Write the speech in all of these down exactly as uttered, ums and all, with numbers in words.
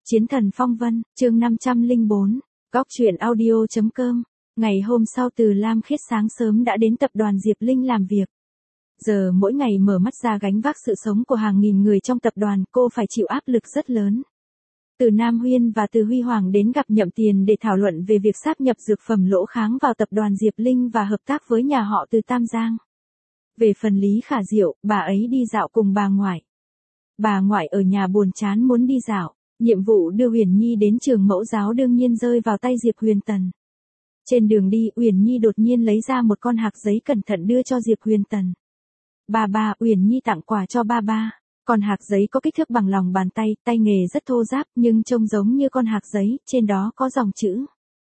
Chiến thần phong vân, chương năm trăm lẻ bốn, Góc truyện audio chấm com. Ngày hôm sau Từ Lam Khiết sáng sớm đã đến tập đoàn Diệp Linh làm việc. Giờ mỗi ngày mở mắt ra gánh vác sự sống của hàng nghìn người trong tập đoàn, cô phải chịu áp lực rất lớn. Từ Nam Huyên và Từ Huy Hoàng đến gặp Nhậm Tiền để thảo luận về việc sáp nhập dược phẩm Lỗ Kháng vào tập đoàn Diệp Linh và hợp tác với nhà họ Từ Tam Giang. Về phần Lý Khả Diệu, bà ấy đi dạo cùng bà ngoại. Bà ngoại ở nhà buồn chán muốn đi dạo. Nhiệm vụ đưa Uyển Nhi đến trường mẫu giáo đương nhiên rơi vào tay Diệp Huyền Tần. Trên đường đi, Uyển Nhi đột nhiên lấy ra một con hạc giấy cẩn thận đưa cho Diệp Huyền Tần. Ba ba, Uyển Nhi tặng quà cho ba ba. Con hạc giấy có kích thước bằng lòng bàn tay, tay nghề rất thô ráp nhưng trông giống như con hạc giấy, trên đó có dòng chữ.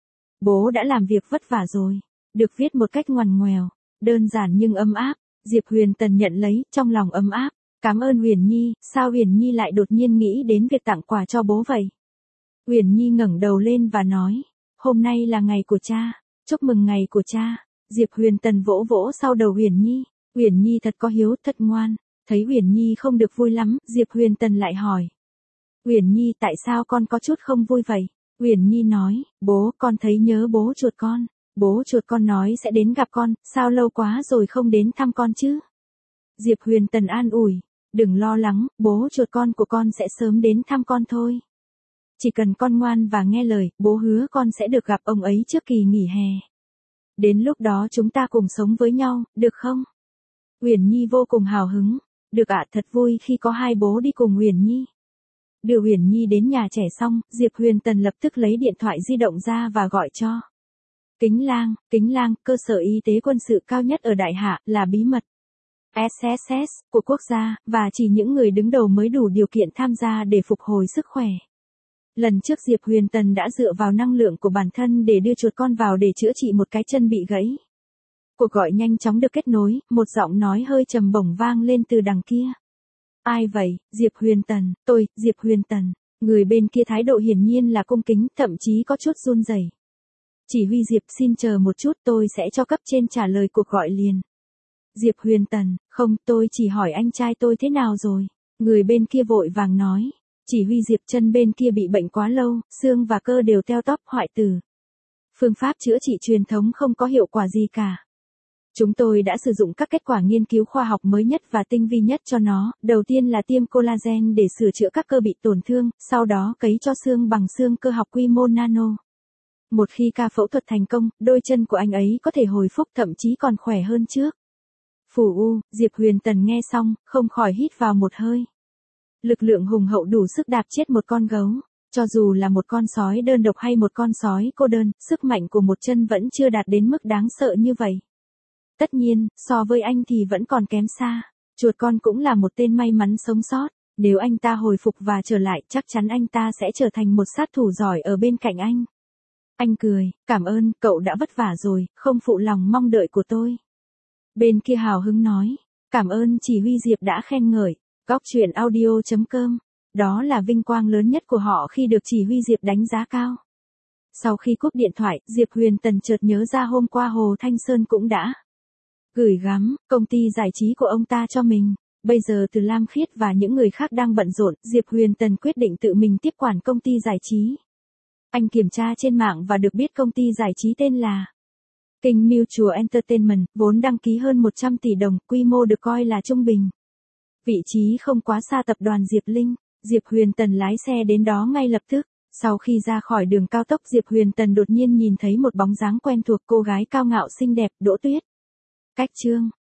Bố đã làm việc vất vả rồi. Được viết một cách ngoằn ngoèo, đơn giản nhưng ấm áp. Diệp Huyền Tần nhận lấy, trong lòng ấm áp. Cảm ơn Uyển Nhi, sao Uyển Nhi lại đột nhiên nghĩ đến việc tặng quà cho bố vậy? Uyển Nhi ngẩng đầu lên và nói, hôm nay là ngày của cha, chúc mừng ngày của cha. Diệp Huyền Tần vỗ vỗ sau đầu Uyển Nhi, Uyển Nhi thật có hiếu, thật ngoan. Thấy Uyển Nhi không được vui lắm, Diệp Huyền Tần lại hỏi, Uyển Nhi tại sao con có chút không vui vậy? Uyển Nhi nói, bố, con thấy nhớ bố chuột con, bố chuột con nói sẽ đến gặp con, sao lâu quá rồi không đến thăm con chứ? Diệp Huyền Tần an ủi, đừng lo lắng, bố chuột con của con sẽ sớm đến thăm con thôi. Chỉ cần con ngoan và nghe lời, bố hứa con sẽ được gặp ông ấy trước kỳ nghỉ hè. Đến lúc đó chúng ta cùng sống với nhau, được không? Uyển Nhi vô cùng hào hứng, được ạ, thật vui khi có hai bố đi cùng Uyển Nhi. Đưa Uyển Nhi đến nhà trẻ xong, Diệp Huyền Tần lập tức lấy điện thoại di động ra và gọi cho Kính Lang, Kính Lang, cơ sở y tế quân sự cao nhất ở Đại Hạ, là bí mật ét ét ét của quốc gia, và chỉ những người đứng đầu mới đủ điều kiện tham gia để phục hồi sức khỏe. Lần trước Diệp Huyền Tần đã dựa vào năng lượng của bản thân để đưa chuột con vào để chữa trị một cái chân bị gãy. Cuộc gọi nhanh chóng được kết nối, một giọng nói hơi trầm bổng vang lên từ đằng kia. Ai vậy? Diệp Huyền Tần, tôi, Diệp Huyền Tần. Người bên kia thái độ hiển nhiên là cung kính, thậm chí có chút run rẩy. Chỉ huy Diệp, xin chờ một chút, tôi sẽ cho cấp trên trả lời cuộc gọi liền. Diệp Huyền Tần, không, tôi chỉ hỏi anh trai tôi thế nào rồi. Người bên kia vội vàng nói. Chỉ huy Diệp, chân bên kia bị bệnh quá lâu, xương và cơ đều teo tóp, hoại tử. Phương pháp chữa trị truyền thống không có hiệu quả gì cả. Chúng tôi đã sử dụng các kết quả nghiên cứu khoa học mới nhất và tinh vi nhất cho nó. Đầu tiên là tiêm collagen để sửa chữa các cơ bị tổn thương, sau đó cấy cho xương bằng xương cơ học quy mô nano. Một khi ca phẫu thuật thành công, đôi chân của anh ấy có thể hồi phục, thậm chí còn khỏe hơn trước. Phù u, Diệp Huyền Tần nghe xong, không khỏi hít vào một hơi. Lực lượng hùng hậu đủ sức đạp chết một con gấu. Cho dù là một con sói đơn độc hay một con sói cô đơn, sức mạnh của một chân vẫn chưa đạt đến mức đáng sợ như vậy. Tất nhiên, so với anh thì vẫn còn kém xa. Chuột con cũng là một tên may mắn sống sót. Nếu anh ta hồi phục và trở lại, chắc chắn anh ta sẽ trở thành một sát thủ giỏi ở bên cạnh anh. Anh cười, cảm ơn, cậu đã vất vả rồi, không phụ lòng mong đợi của tôi. Bên kia hào hứng nói, cảm ơn chỉ huy Diệp đã khen ngợi. Góc truyện audio chấm com. Đó là vinh quang lớn nhất của họ khi được chỉ huy Diệp đánh giá cao. Sau khi cúp điện thoại, Diệp Huyền Tần chợt nhớ ra hôm qua Hồ Thanh Sơn cũng đã gửi gắm công ty giải trí của ông ta cho mình. Bây giờ Từ Lam Khiết và những người khác đang bận rộn, Diệp Huyền Tần quyết định tự mình tiếp quản công ty giải trí. Anh kiểm tra trên mạng và được biết công ty giải trí tên là King Mutual Entertainment, vốn đăng ký hơn một trăm tỷ đồng, quy mô được coi là trung bình. Vị trí không quá xa tập đoàn Diệp Linh, Diệp Huyền Tần lái xe đến đó ngay lập tức. Sau khi ra khỏi đường cao tốc, Diệp Huyền Tần đột nhiên nhìn thấy một bóng dáng quen thuộc, cô gái cao ngạo xinh đẹp, Đỗ Tuyết. Cách chương